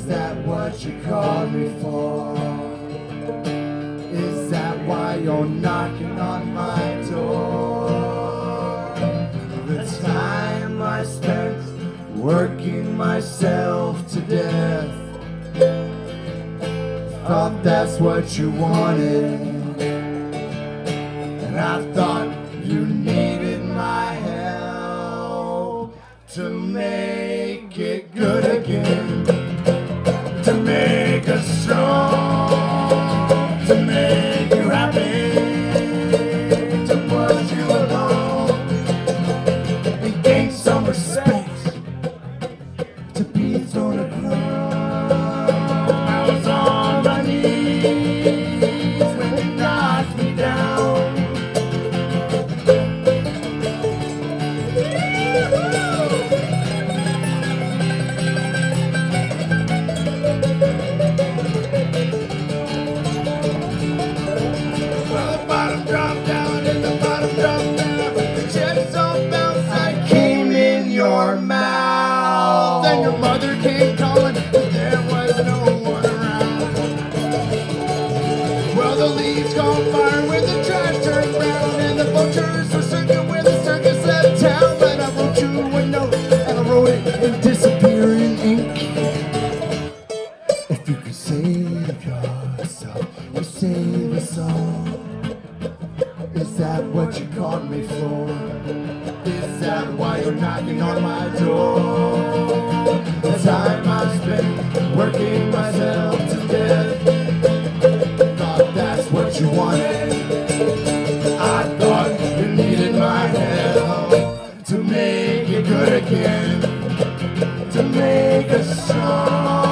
Is that what you called me for? Is that why you're knocking on my door? The time I spent working myself to death, thought that's what you wanted, and I thought you needed my help to make it good again, to make us strong, to make you happy, to push you along and gain some respect, to be thrown across. I was on my knees when you knocked me down. Well, the bottom dropped down and the bottom dropped down. The chips all bounced. I came in your mouth. Then your mother came calling, but there was no one around. Well, the leaves caught fire when the trash turned brown, and the vultures were circling where the circus left town. But I wrote you a note, and I wrote it in disappearing ink. If you could save yourself, you save us all. Is that what you called me for? Is that why you're knocking on my door? The time I spent working myself to death, thought that's what you wanted. I thought you needed my help to make it good again, to make us strong.